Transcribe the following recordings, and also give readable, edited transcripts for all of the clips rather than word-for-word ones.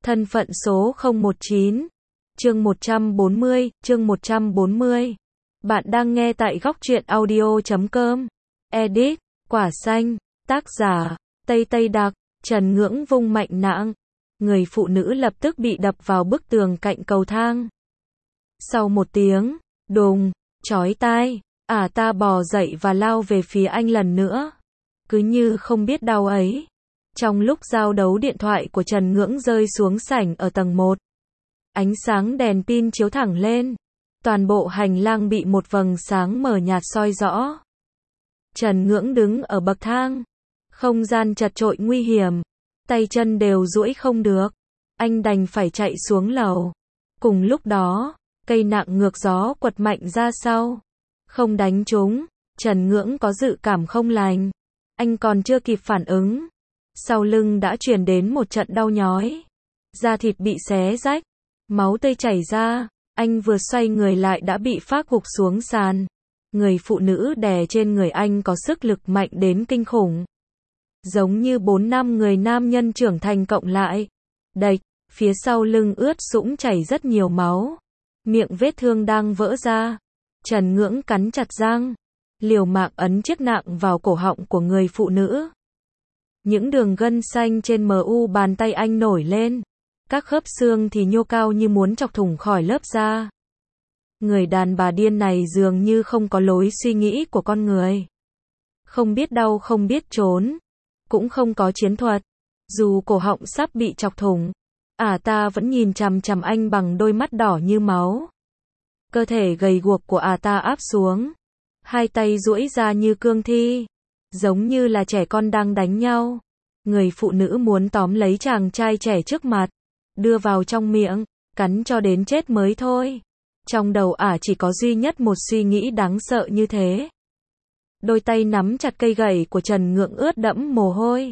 Thân phận số 019. Chương 140. Bạn đang nghe tại goctruyện audio.com. Edit, Quả xanh, tác giả, Tây Tây Đặc, Trần Ngưỡng vung mạnh nạng. Người phụ nữ lập tức bị đập vào bức tường cạnh cầu thang. Sau một tiếng, đùng, chói tai, ta bò dậy và lao về phía anh lần nữa. Cứ như không biết đau ấy. Trong lúc giao đấu điện thoại của Trần Ngưỡng rơi xuống sảnh ở tầng 1. Ánh sáng đèn pin chiếu thẳng lên. Toàn bộ hành lang bị một vầng sáng mờ nhạt soi rõ. Trần Ngưỡng đứng ở bậc thang. Không gian chật chội nguy hiểm. Tay chân đều duỗi không được. Anh đành phải chạy xuống lầu. Cùng lúc đó, cây nạng ngược gió quật mạnh ra sau. Không đánh trúng. Trần Ngưỡng có dự cảm không lành. Anh còn chưa kịp phản ứng. Sau lưng đã truyền đến một trận đau nhói. Da thịt bị xé rách. Máu tươi chảy ra. Anh vừa xoay người lại đã bị phác gục xuống sàn. Người phụ nữ đè trên người anh có sức lực mạnh đến kinh khủng. Giống như 4-5 người nam nhân trưởng thành cộng lại. Đạch, phía sau lưng ướt sũng chảy rất nhiều máu. Miệng vết thương đang vỡ ra. Trần Ngưỡng cắn chặt răng. Liều mạng ấn chiếc nạng vào cổ họng của người phụ nữ. Những đường gân xanh trên mu bàn tay anh nổi lên. Các khớp xương thì nhô cao như muốn chọc thủng khỏi lớp da. Người đàn bà điên này dường như không có lối suy nghĩ của con người. Không biết đau không biết trốn. Cũng không có chiến thuật. Dù cổ họng sắp bị chọc thủng. Ta vẫn nhìn chằm chằm anh bằng đôi mắt đỏ như máu. Cơ thể gầy guộc của ta áp xuống. Hai tay duỗi ra như cương thi. Giống như là trẻ con đang đánh nhau. Người phụ nữ muốn tóm lấy chàng trai trẻ trước mặt. Đưa vào trong miệng. Cắn cho đến chết mới thôi. Trong đầu chỉ có duy nhất một suy nghĩ đáng sợ như thế. Đôi tay nắm chặt cây gậy của Trần Ngưỡng ướt đẫm mồ hôi.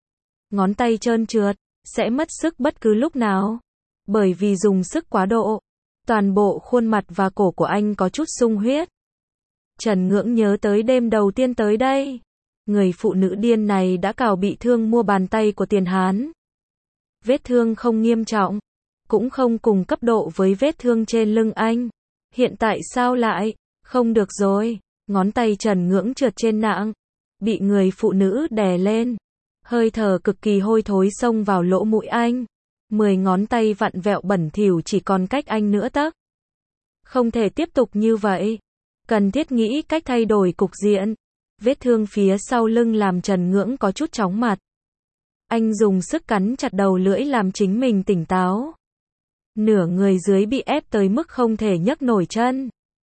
Ngón tay trơn trượt. Sẽ mất sức bất cứ lúc nào. Bởi vì dùng sức quá độ. Toàn bộ khuôn mặt và cổ của anh có chút sung huyết. Trần Ngưỡng nhớ tới đêm đầu tiên tới đây. Người phụ nữ điên này đã cào bị thương mua bàn tay của Tiền Hán. Vết thương không nghiêm trọng. Cũng không cùng cấp độ với vết thương trên lưng anh. Hiện tại sao lại? Không được rồi. Ngón tay Trần Ngưỡng trượt trên nạng. Bị người phụ nữ đè lên. Hơi thở cực kỳ hôi thối xông vào lỗ mũi anh. 10 ngón tay vặn vẹo bẩn thỉu chỉ còn cách anh nửa tấc. Không thể tiếp tục như vậy. Cần thiết nghĩ cách thay đổi cục diện. Vết thương phía sau lưng làm Trần Ngưỡng có chút chóng mặt. Anh dùng sức cắn chặt đầu lưỡi làm chính mình tỉnh táo. Nửa người dưới bị ép tới mức không thể nhấc nổi chân.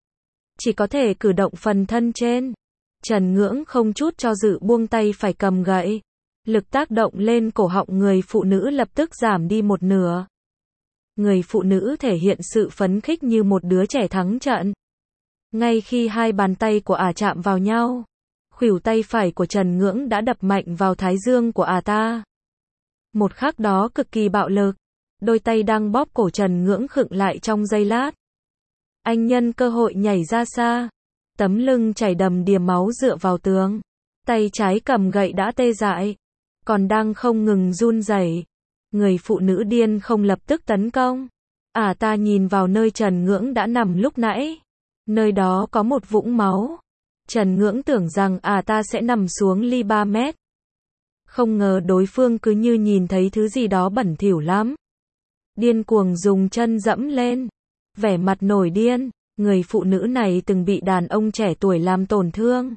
Chỉ có thể cử động phần thân trên. Trần Ngưỡng không chút cho dự buông tay phải cầm gậy. Lực tác động lên cổ họng người phụ nữ lập tức giảm đi một nửa. Người phụ nữ thể hiện sự phấn khích như một đứa trẻ thắng trận. Ngay khi hai bàn tay của chạm vào nhau, khuỷu tay phải của Trần Ngưỡng đã đập mạnh vào thái dương của ta. Một khắc đó cực kỳ bạo lực. Đôi tay đang bóp cổ Trần Ngưỡng khựng lại trong giây lát. Anh nhân cơ hội nhảy ra xa. Tấm lưng chảy đầm đìa máu dựa vào tường. Tay trái cầm gậy đã tê dại. Còn đang không ngừng run rẩy. Người phụ nữ điên không lập tức tấn công. Ta nhìn vào nơi Trần Ngưỡng đã nằm lúc nãy. Nơi đó có một vũng máu. Trần Ngưỡng tưởng rằng ta sẽ nằm xuống ly 3 mét. Không ngờ đối phương cứ như nhìn thấy thứ gì đó bẩn thỉu lắm. Điên cuồng dùng chân dẫm lên. Vẻ mặt nổi điên. Người phụ nữ này từng bị đàn ông trẻ tuổi làm tổn thương.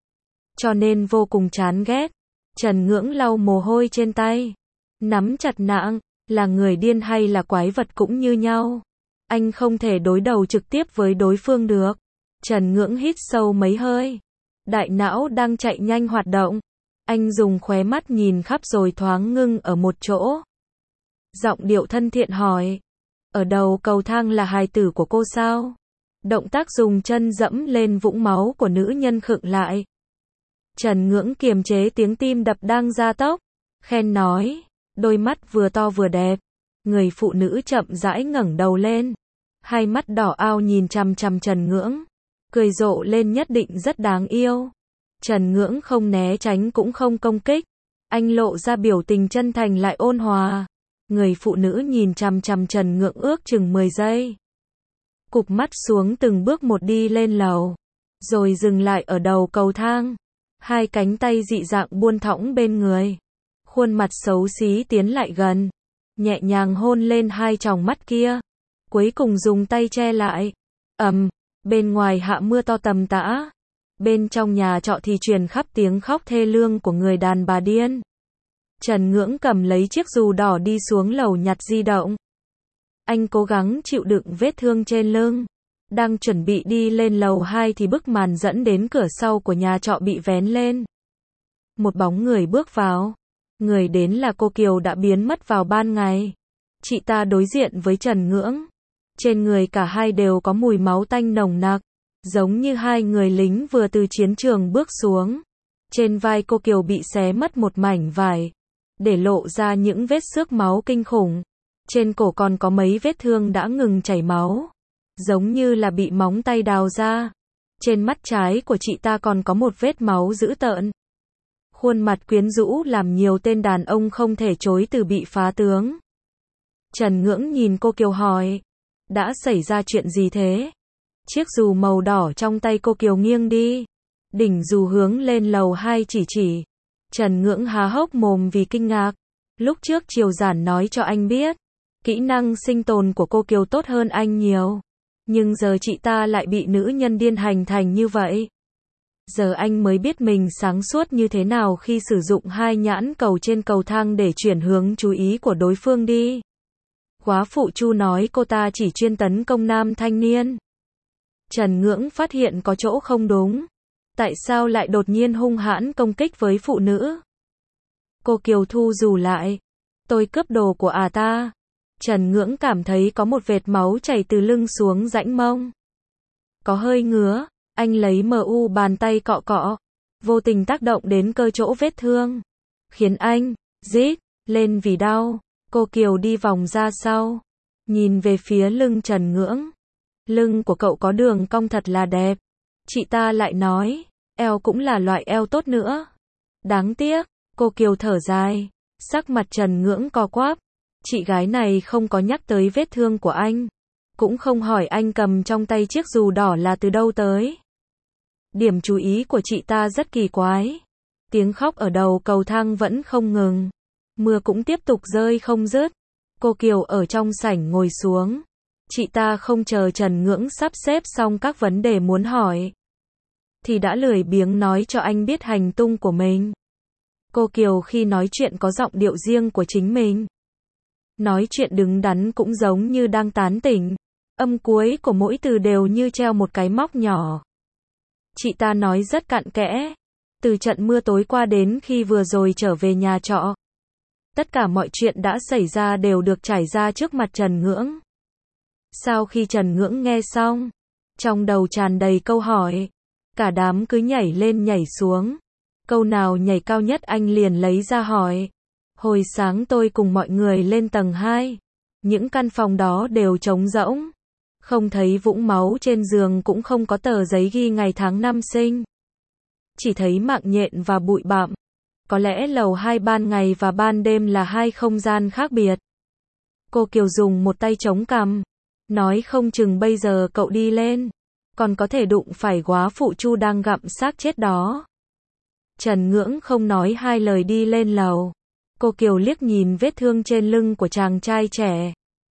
Cho nên vô cùng chán ghét. Trần Ngưỡng lau mồ hôi trên tay. Nắm chặt nạng. Là người điên hay là quái vật cũng như nhau. Anh không thể đối đầu trực tiếp với đối phương được. Trần Ngưỡng hít sâu mấy hơi. Đại não đang chạy nhanh hoạt động. Anh dùng khóe mắt nhìn khắp rồi thoáng ngưng ở một chỗ. Giọng điệu thân thiện hỏi. Ở đầu cầu thang là hài tử của cô sao? Động tác dùng chân dẫm lên vũng máu của nữ nhân khựng lại. Trần Ngưỡng kiềm chế tiếng tim đập đang gia tốc. Khen nói. Đôi mắt vừa to vừa đẹp. Người phụ nữ chậm rãi ngẩng đầu lên. Hai mắt đỏ ao nhìn chằm chằm Trần Ngưỡng. Cười rộ lên nhất định rất đáng yêu. Trần Ngưỡng không né tránh cũng không công kích. Anh lộ ra biểu tình chân thành lại ôn hòa. Người phụ nữ nhìn chằm chằm Trần Ngưỡng ước chừng 10 giây. Cụp mắt xuống từng bước một đi lên lầu. Rồi dừng lại ở đầu cầu thang. Hai cánh tay dị dạng buông thõng bên người. Khuôn mặt xấu xí tiến lại gần. Nhẹ nhàng hôn lên hai tròng mắt kia. Cuối cùng dùng tay che lại. Bên ngoài hạ mưa to tầm tã. Bên trong nhà trọ thì truyền khắp tiếng khóc thê lương của người đàn bà điên. Trần Ngưỡng cầm lấy chiếc dù đỏ đi xuống lầu nhặt di động. Anh cố gắng chịu đựng vết thương trên lưng. Đang chuẩn bị đi lên lầu 2 thì bức màn dẫn đến cửa sau của nhà trọ bị vén lên. Một bóng người bước vào. Người đến là cô Kiều đã biến mất vào ban ngày. Chị ta đối diện với Trần Ngưỡng. Trên người cả hai đều có mùi máu tanh nồng nặc. Giống như hai người lính vừa từ chiến trường bước xuống. Trên vai cô Kiều bị xé mất một mảnh vải. Để lộ ra những vết xước máu kinh khủng. Trên cổ còn có mấy vết thương đã ngừng chảy máu. Giống như là bị móng tay đào ra. Trên mắt trái của chị ta còn có một vết máu dữ tợn. Khuôn mặt quyến rũ làm nhiều tên đàn ông không thể chối từ bị phá tướng. Trần Ngưỡng nhìn cô Kiều hỏi. Đã xảy ra chuyện gì thế? Chiếc dù màu đỏ trong tay cô Kiều nghiêng đi. Đỉnh dù hướng lên lầu 2 chỉ. Trần Ngưỡng há hốc mồm vì kinh ngạc. Lúc trước Triều Giản nói cho anh biết. Kỹ năng sinh tồn của cô Kiều tốt hơn anh nhiều. Nhưng giờ chị ta lại bị nữ nhân điên hành thành như vậy. Giờ anh mới biết mình sáng suốt như thế nào khi sử dụng hai nhãn cầu trên cầu thang để chuyển hướng chú ý của đối phương đi. Góa phụ Chu nói cô ta chỉ chuyên tấn công nam thanh niên. Trần Ngưỡng phát hiện có chỗ không đúng. Tại sao lại đột nhiên hung hãn công kích với phụ nữ? Cô Kiều thu dù lại. Tôi cướp đồ của ta. Trần Ngưỡng cảm thấy có một vệt máu chảy từ lưng xuống rãnh mông. Có hơi ngứa, anh lấy bàn tay cọ cọ. Vô tình tác động đến cơ chỗ vết thương. Khiến anh, rít, lên vì đau. Cô Kiều đi vòng ra sau. Nhìn về phía lưng Trần Ngưỡng. Lưng của cậu có đường cong thật là đẹp. Chị ta lại nói, eo cũng là loại eo tốt nữa. Đáng tiếc, cô Kiều thở dài. Sắc mặt Trần Ngưỡng co quắp. Chị gái này không có nhắc tới vết thương của anh. Cũng không hỏi anh cầm trong tay chiếc dù đỏ là từ đâu tới. Điểm chú ý của chị ta rất kỳ quái. Tiếng khóc ở đầu cầu thang vẫn không ngừng. Mưa cũng tiếp tục rơi không dứt. Cô Kiều ở trong sảnh ngồi xuống. Chị ta không chờ Trần Ngưỡng sắp xếp xong các vấn đề muốn hỏi. Thì đã lười biếng nói cho anh biết hành tung của mình. Cô Kiều khi nói chuyện có giọng điệu riêng của chính mình. Nói chuyện đứng đắn cũng giống như đang tán tỉnh. Âm cuối của mỗi từ đều như treo một cái móc nhỏ. Chị ta nói rất cặn kẽ. Từ trận mưa tối qua đến khi vừa rồi trở về nhà trọ. Tất cả mọi chuyện đã xảy ra đều được trải ra trước mặt Trần Ngưỡng. Sau khi Trần Ngưỡng nghe xong, trong đầu tràn đầy câu hỏi. Cả đám cứ nhảy lên nhảy xuống. Câu nào nhảy cao nhất anh liền lấy ra hỏi. Hồi sáng tôi cùng mọi người lên tầng 2. Những căn phòng đó đều trống rỗng. Không thấy vũng máu trên giường cũng không có tờ giấy ghi ngày tháng năm sinh. Chỉ thấy mạng nhện và bụi bặm. Có lẽ lầu 2 ban ngày và ban đêm là hai không gian khác biệt. Cô Kiều dùng một tay chống cằm. Nói không chừng bây giờ cậu đi lên. Còn có thể đụng phải góa phụ Chu đang gặm xác chết đó. Trần Ngưỡng không nói hai lời đi lên lầu. Cô Kiều liếc nhìn vết thương trên lưng của chàng trai trẻ.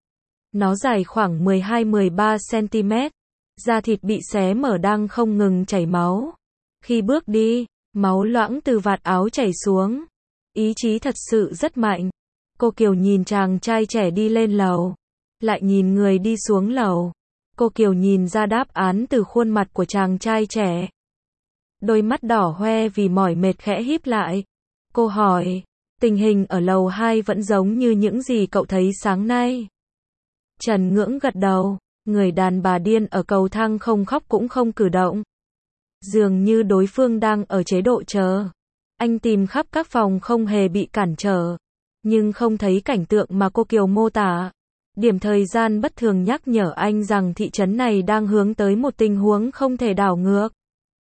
Nó dài khoảng 12-13 cm. Da thịt bị xé mở đang không ngừng chảy máu. Khi bước đi, máu loãng từ vạt áo chảy xuống. Ý chí thật sự rất mạnh. Cô Kiều nhìn chàng trai trẻ đi lên lầu. Lại nhìn người đi xuống lầu. Cô Kiều nhìn ra đáp án từ khuôn mặt của chàng trai trẻ. Đôi mắt đỏ hoe vì mỏi mệt khẽ híp lại. Cô hỏi, tình hình ở lầu 2 vẫn giống như những gì cậu thấy sáng nay. Trần Ngưỡng gật đầu. Người đàn bà điên ở cầu thang không khóc cũng không cử động. Dường như đối phương đang ở chế độ chờ. Anh tìm khắp các phòng không hề bị cản trở. Nhưng không thấy cảnh tượng mà cô Kiều mô tả. Điểm thời gian bất thường nhắc nhở anh rằng thị trấn này đang hướng tới một tình huống không thể đảo ngược.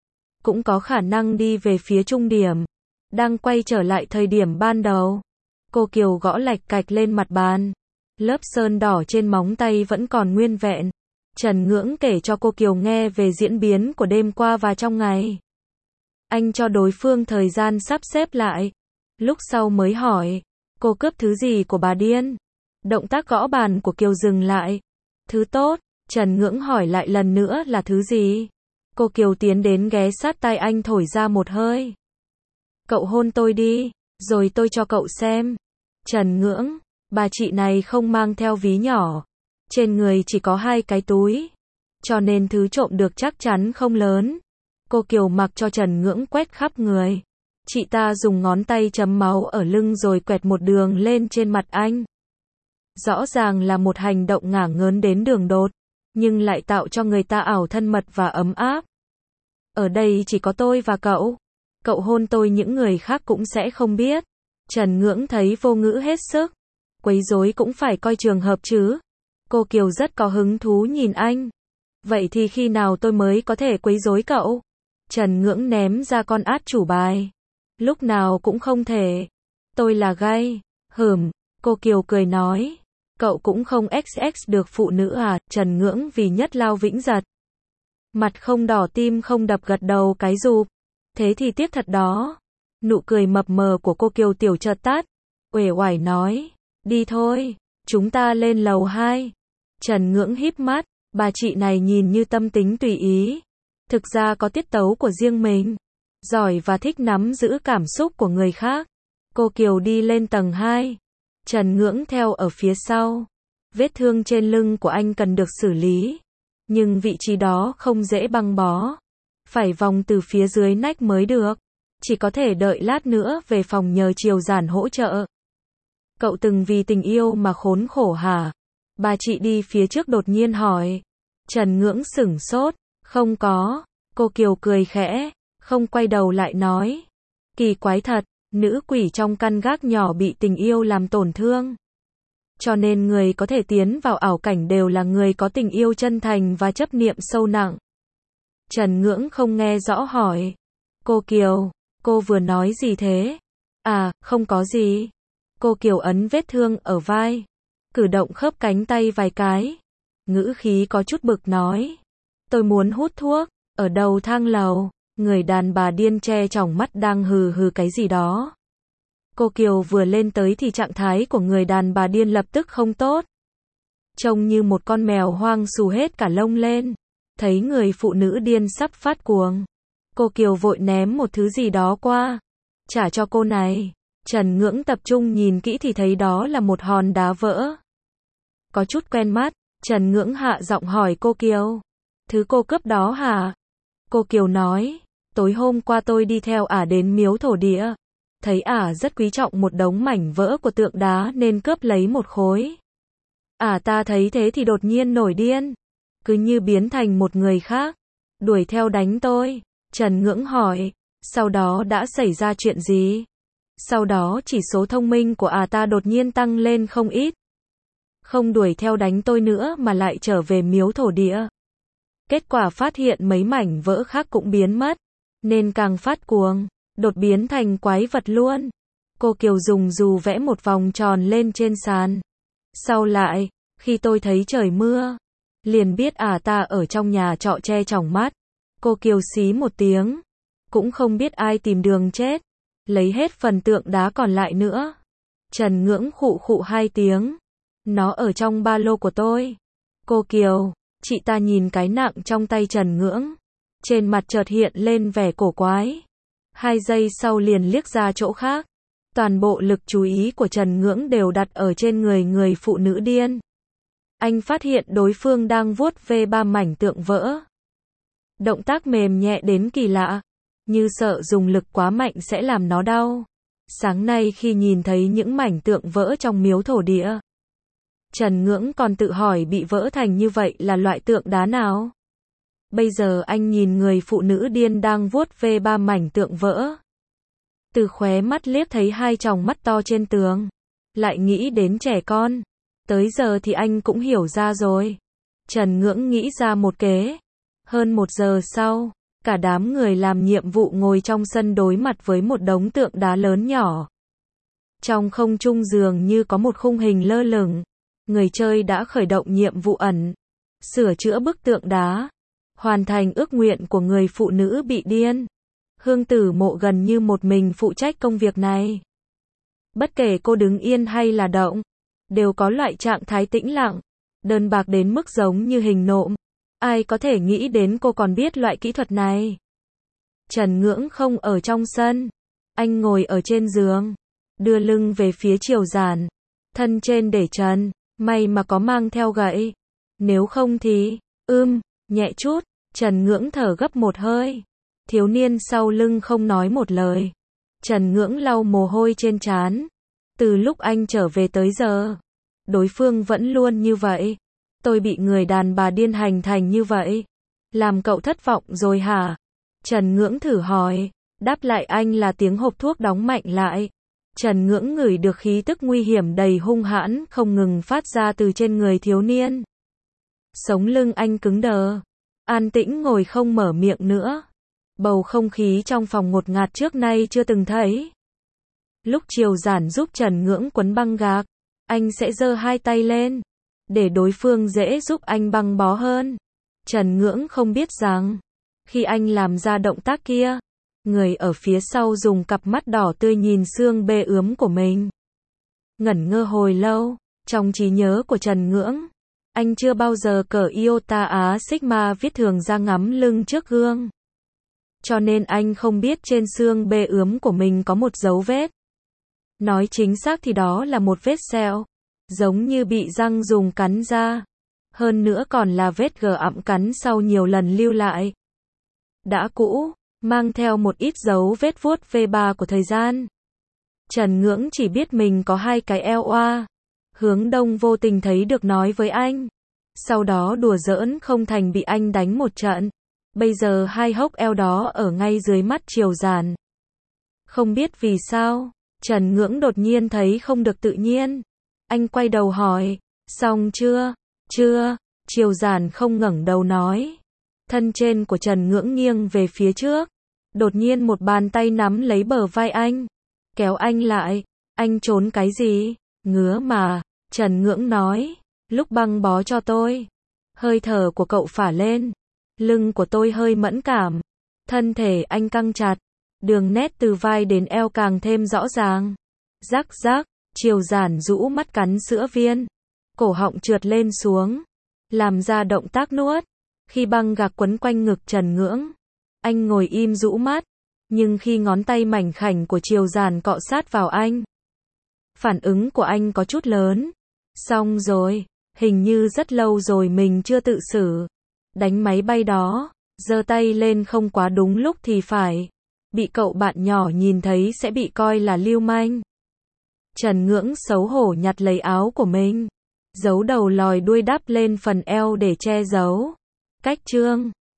Cũng có khả năng đi về phía trung điểm. Đang quay trở lại thời điểm ban đầu. Cô Kiều gõ lạch cạch lên mặt bàn. Lớp sơn đỏ trên móng tay vẫn còn nguyên vẹn. Trần Ngưỡng kể cho cô Kiều nghe về diễn biến của đêm qua và trong ngày. Anh cho đối phương thời gian sắp xếp lại. Lúc sau mới hỏi, cô cướp thứ gì của bà điên? Động tác gõ bàn của Kiều dừng lại. Thứ tốt. Trần Ngưỡng hỏi lại lần nữa là thứ gì? Cô Kiều tiến đến ghé sát tai anh thổi ra một hơi. Cậu hôn tôi đi, rồi tôi cho cậu xem. Trần Ngưỡng, bà chị này không mang theo ví nhỏ. Trên người chỉ có 2 cái túi. Cho nên thứ trộm được chắc chắn không lớn. Cô Kiều mặc cho Trần Ngưỡng quét khắp người. Chị ta dùng ngón tay chấm máu ở lưng rồi quẹt một đường lên trên mặt anh. Rõ ràng là một hành động ngả ngớn đến đường đột, nhưng lại tạo cho người ta ảo thân mật và ấm áp. Ở đây chỉ có tôi và cậu. Cậu hôn tôi những người khác cũng sẽ không biết. Trần Ngưỡng thấy vô ngữ hết sức. Quấy rối cũng phải coi trường hợp chứ. Cô Kiều rất có hứng thú nhìn anh. Vậy thì khi nào tôi mới có thể quấy rối cậu? Trần Ngưỡng ném ra con át chủ bài. Lúc nào cũng không thể. Tôi là gay. Cô Kiều cười nói. Cậu cũng không XX được phụ nữ à? Trần Ngưỡng vì nhất lao vĩnh giật. Mặt không đỏ tim không đập gật đầu cái rụp. Thế thì tiếc thật đó. Nụ cười mập mờ của cô Kiều tiểu chợt tắt. Uể oải nói. Đi thôi. Chúng ta lên lầu 2. Trần Ngưỡng híp mắt. Bà chị này nhìn như tâm tính tùy ý. Thực ra có tiết tấu của riêng mình. Giỏi và thích nắm giữ cảm xúc của người khác. Cô Kiều đi lên tầng 2. Trần Ngưỡng theo ở phía sau. Vết thương trên lưng của anh cần được xử lý. Nhưng vị trí đó không dễ băng bó. Phải vòng từ phía dưới nách mới được. Chỉ có thể đợi lát nữa về phòng nhờ Triều Giản hỗ trợ. Cậu từng vì tình yêu mà khốn khổ hả? Bà chị đi phía trước đột nhiên hỏi. Trần Ngưỡng sửng sốt. Không có. Cô Kiều cười khẽ. Không quay đầu lại nói. Kỳ quái thật. Nữ quỷ trong căn gác nhỏ bị tình yêu làm tổn thương. Cho nên người có thể tiến vào ảo cảnh đều là người có tình yêu chân thành và chấp niệm sâu nặng. Trần Ngưỡng không nghe rõ hỏi. Cô Kiều, cô vừa nói gì thế? À, không có gì. Cô Kiều ấn vết thương ở vai. Cử động khớp cánh tay vài cái. Ngữ khí có chút bực nói. Tôi muốn hút thuốc. Ở đầu thang lầu. Người đàn bà điên che tròng mắt đang hừ hừ cái gì đó. Cô Kiều vừa lên tới thì trạng thái của người đàn bà điên lập tức không tốt. Trông như một con mèo hoang xù hết cả lông lên. Thấy người phụ nữ điên sắp phát cuồng. Cô Kiều vội ném một thứ gì đó qua. Trả cho cô này. Trần Ngưỡng tập trung nhìn kỹ thì thấy đó là một hòn đá vỡ. Có chút quen mắt. Trần Ngưỡng hạ giọng hỏi cô Kiều. Thứ cô cướp đó hả? Cô Kiều nói. Tối hôm qua tôi đi theo ả đến miếu thổ địa. Thấy ả rất quý trọng một đống mảnh vỡ của tượng đá nên cướp lấy một khối. Ả ta thấy thế thì đột nhiên nổi điên. Cứ như biến thành một người khác. Đuổi theo đánh tôi. Trần Ngưỡng hỏi. Sau đó đã xảy ra chuyện gì? Sau đó chỉ số thông minh của ả ta đột nhiên tăng lên không ít. Không đuổi theo đánh tôi nữa mà lại trở về miếu thổ địa. Kết quả phát hiện mấy mảnh vỡ khác cũng biến mất. Nên càng phát cuồng. Đột biến thành quái vật luôn. Cô Kiều dùng dù vẽ một vòng tròn lên trên sàn. Sau lại, khi tôi thấy trời mưa, liền biết ả ta ở trong nhà trọ che tròng mắt. Cô Kiều xí một tiếng. Cũng không biết ai tìm đường chết. Lấy hết phần tượng đá còn lại nữa. Trần Ngưỡng khụ khụ 2 tiếng. Nó ở trong ba lô của tôi. Cô Kiều, chị ta nhìn cái nặng trong tay Trần Ngưỡng. Trên mặt chợt hiện lên vẻ cổ quái. 2 giây sau liền liếc ra chỗ khác. Toàn bộ lực chú ý của Trần Ngưỡng đều đặt ở trên người phụ nữ điên. Anh phát hiện đối phương đang vuốt ve 3 mảnh tượng vỡ. Động tác mềm nhẹ đến kỳ lạ. Như sợ dùng lực quá mạnh sẽ làm nó đau. Sáng nay khi nhìn thấy những mảnh tượng vỡ trong miếu thổ địa, Trần Ngưỡng còn tự hỏi bị vỡ thành như vậy là loại tượng đá nào. Bây giờ anh nhìn người phụ nữ điên đang vuốt ve 3 mảnh tượng vỡ. Từ khóe mắt liếc thấy 2 tròng mắt to trên tường. Lại nghĩ đến trẻ con. Tới giờ thì anh cũng hiểu ra rồi. Trần Ngưỡng nghĩ ra một kế. Hơn 1 giờ sau, cả đám người làm nhiệm vụ ngồi trong sân đối mặt với một đống tượng đá lớn nhỏ. Trong không trung dường như có một khung hình lơ lửng. Người chơi đã khởi động nhiệm vụ ẩn, sửa chữa bức tượng đá, hoàn thành ước nguyện của người phụ nữ bị điên. Hương Tử Mộ gần như một mình phụ trách công việc này. Bất kể cô đứng yên hay là động, đều có loại trạng thái tĩnh lặng, đơn bạc đến mức giống như hình nộm. Ai có thể nghĩ đến cô còn biết loại kỹ thuật này. Trần Ngưỡng không ở trong sân. Anh ngồi ở trên giường, đưa lưng về phía Triều Giản, thân trên để trần, may mà có mang theo gậy. Nếu không thì, nhẹ chút. Trần Ngưỡng thở gấp một hơi. Thiếu niên sau lưng không nói một lời. Trần Ngưỡng lau mồ hôi trên trán. Từ lúc anh trở về tới giờ, đối phương vẫn luôn như vậy. Tôi bị người đàn bà điên hành thành như vậy. Làm cậu thất vọng rồi hả? Trần Ngưỡng thử hỏi. Đáp lại anh là tiếng hộp thuốc đóng mạnh lại. Trần Ngưỡng ngửi được khí tức nguy hiểm đầy hung hãn không ngừng phát ra từ trên người thiếu niên. Sống lưng anh cứng đờ. An tĩnh ngồi không mở miệng nữa. Bầu không khí trong phòng ngột ngạt trước nay chưa từng thấy. Lúc Triều Giản giúp Trần Ngưỡng quấn băng gạc, anh sẽ giơ hai tay lên, để đối phương dễ giúp anh băng bó hơn. Trần Ngưỡng không biết rằng, khi anh làm ra động tác kia, người ở phía sau dùng cặp mắt đỏ tươi nhìn xương bê ướm của mình. Ngẩn ngơ hồi lâu, trong trí nhớ của Trần Ngưỡng, anh chưa bao giờ cởi Iota Á Sigma viết thường ra ngắm lưng trước gương. Cho nên anh không biết trên xương bê ướm của mình có một dấu vết. Nói chính xác thì đó là một vết sẹo, giống như bị răng dùng cắn ra. Hơn nữa còn là vết gờ ặm cắn sau nhiều lần lưu lại. Đã cũ, mang theo một ít dấu vết vuốt V3 của thời gian. Trần Ngưỡng chỉ biết mình có hai cái eo oa. Hướng Đông vô tình thấy được nói với anh. Sau đó đùa giỡn không thành bị anh đánh một trận. Bây giờ hai hốc eo đó ở ngay dưới mắt Triều Giản. Không biết vì sao, Trần Ngưỡng đột nhiên thấy không được tự nhiên. Anh quay đầu hỏi, xong chưa? Chưa. Triều Giản không ngẩng đầu nói. Thân trên của Trần Ngưỡng nghiêng về phía trước. Đột nhiên một bàn tay nắm lấy bờ vai anh. Kéo anh lại. Anh trốn cái gì? Ngứa mà. Trần Ngưỡng nói. Lúc băng bó cho tôi, hơi thở của cậu phả lên. Lưng của tôi hơi mẫn cảm. Thân thể anh căng chặt. Đường nét từ vai đến eo càng thêm rõ ràng. Rắc rắc. Triều Giản rũ mắt cắn sữa viên. Cổ họng trượt lên xuống. Làm ra động tác nuốt. Khi băng gạc quấn quanh ngực Trần Ngưỡng, anh ngồi im rũ mắt. Nhưng khi ngón tay mảnh khảnh của Triều Giản cọ sát vào anh, phản ứng của anh có chút lớn. Xong rồi, hình như rất lâu rồi mình chưa tự xử. Đánh máy bay đó, giơ tay lên không quá đúng lúc thì phải. Bị cậu bạn nhỏ nhìn thấy sẽ bị coi là lưu manh. Trần Ngưỡng xấu hổ nhặt lấy áo của mình, giấu đầu lòi đuôi đắp lên phần eo để che giấu. Cách chương